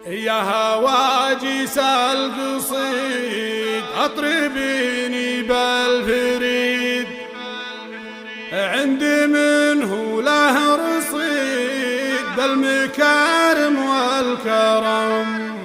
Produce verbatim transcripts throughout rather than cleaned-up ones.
يا هواجس القصيد اطربيني بالفريد، عندي منه له رصيد بالمكارم والكرم.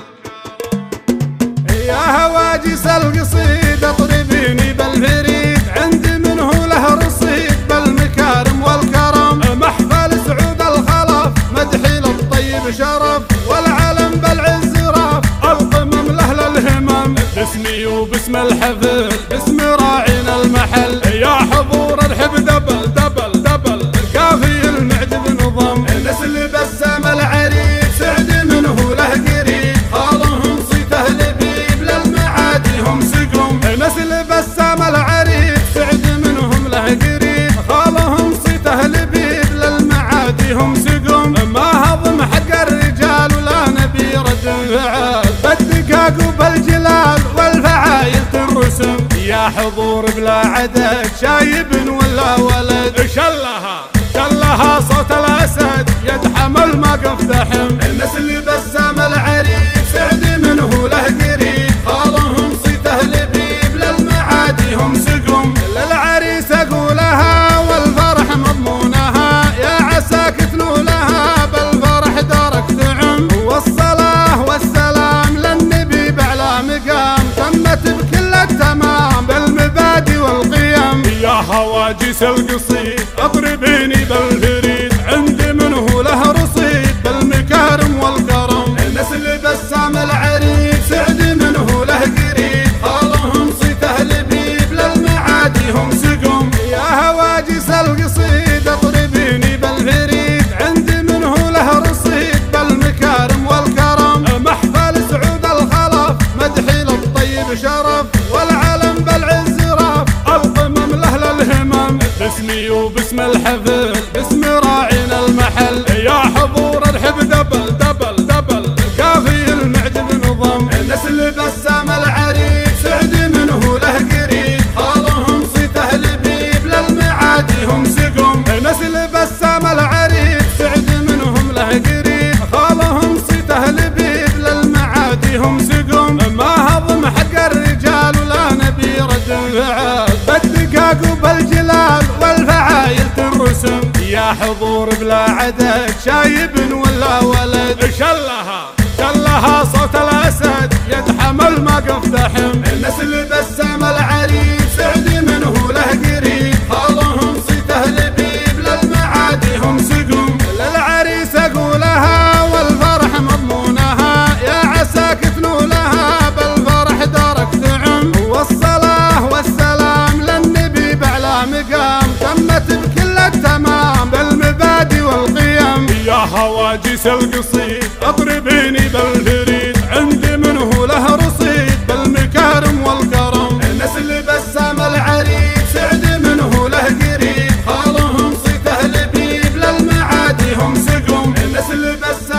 يا هواجس القصيد اطربيني بالفريد، عندي منه له رصيد بالمكارم والكرم. محفل سعود الخلف مدحي للطيب شرف، والعلم بالعز راف القمم لاهل الهمم. باسمي وباسم الحفل باسم راعينا المحل، يا حضور الحب دبل دبل دبل القافي المعجب نظم. نسل بسام العريق سعد منه له قريب، خالهم صيته لبيب للمعادي هم سقم. نسل بسام العريق سعد منهم له قريب، خالهم صيته لبيب للمعادي هم سقم. ما هضم حق الرجال ولا نبي رد فعال، بالدقاق وبالجلال والفعايل تنرسم. يا حضور بلا عدد شايب ولا ولد، شلها شلها صوت الاسد يتحمل ما قفدحم. النسل بسام العريق سعد منه له قريب، خالهم صيته لبيب للمعادي هم سقم. للعريس اقولها والفرح مضمونها، يا عساك تنولها بالفرح دارك تعم. والصلاه والسلام للنبي باعلى مقام، تمت بكل التمام بالمبادئ والقيم. يا هواجس القصيد اضربيني بالفريد، عندي منه له رصيد بالمكارم والكرم. نسل بسام العريق سعد منه له قريب، خالهم صيته لبيب للمعادي هم سقم. يا هواجس القصيد اضربيني بالفريد، عندي منه له رصيد بالمكارم والكرم. محفل سعود الخلف مدحي للطيب شرف، والعلم بالعز راف القمم لاهل الهمم. باسمي وباسم الحفل باسم راعينا المحل، يا حضور الحب دبل دبل دبل القافي المعجب نظم. نسل بسام العريق سعد منه له قريب، خالهم صيته لبيب للمعادي هم سقم. نسل بسام العريق سعد منهم له قريب، خالهم صيته لبيب للمعادي هم سقم. ما هضم حق الرجال ولا نبي رد فعال، بالدقاق وبالجلال والفعايل تنرسم. يا حضور بلا عدد شايب ولا ولد، شلها شلها صوت الاسد يتحمل ما قفدحم. نسل بسام العريق سعد منه له قريب، خالهم صيته لبيب للمعادي هم سقم. للعريس اقولها والفرح مضمونها، يا عساك تنولها بالفرح دارك تعم. والصلاه والسلام للنبي باعلى مقام، تمت بكل التمام بالمبادئ والقيم. يا هواجس القصيد اضربيني بالفريد، عندي منه له رصيد بالمكارم والكرم. نسل بسام العريق سعد منه له قريب، خالهم صيته لبيب للمعادي هم سقم. نسل بسام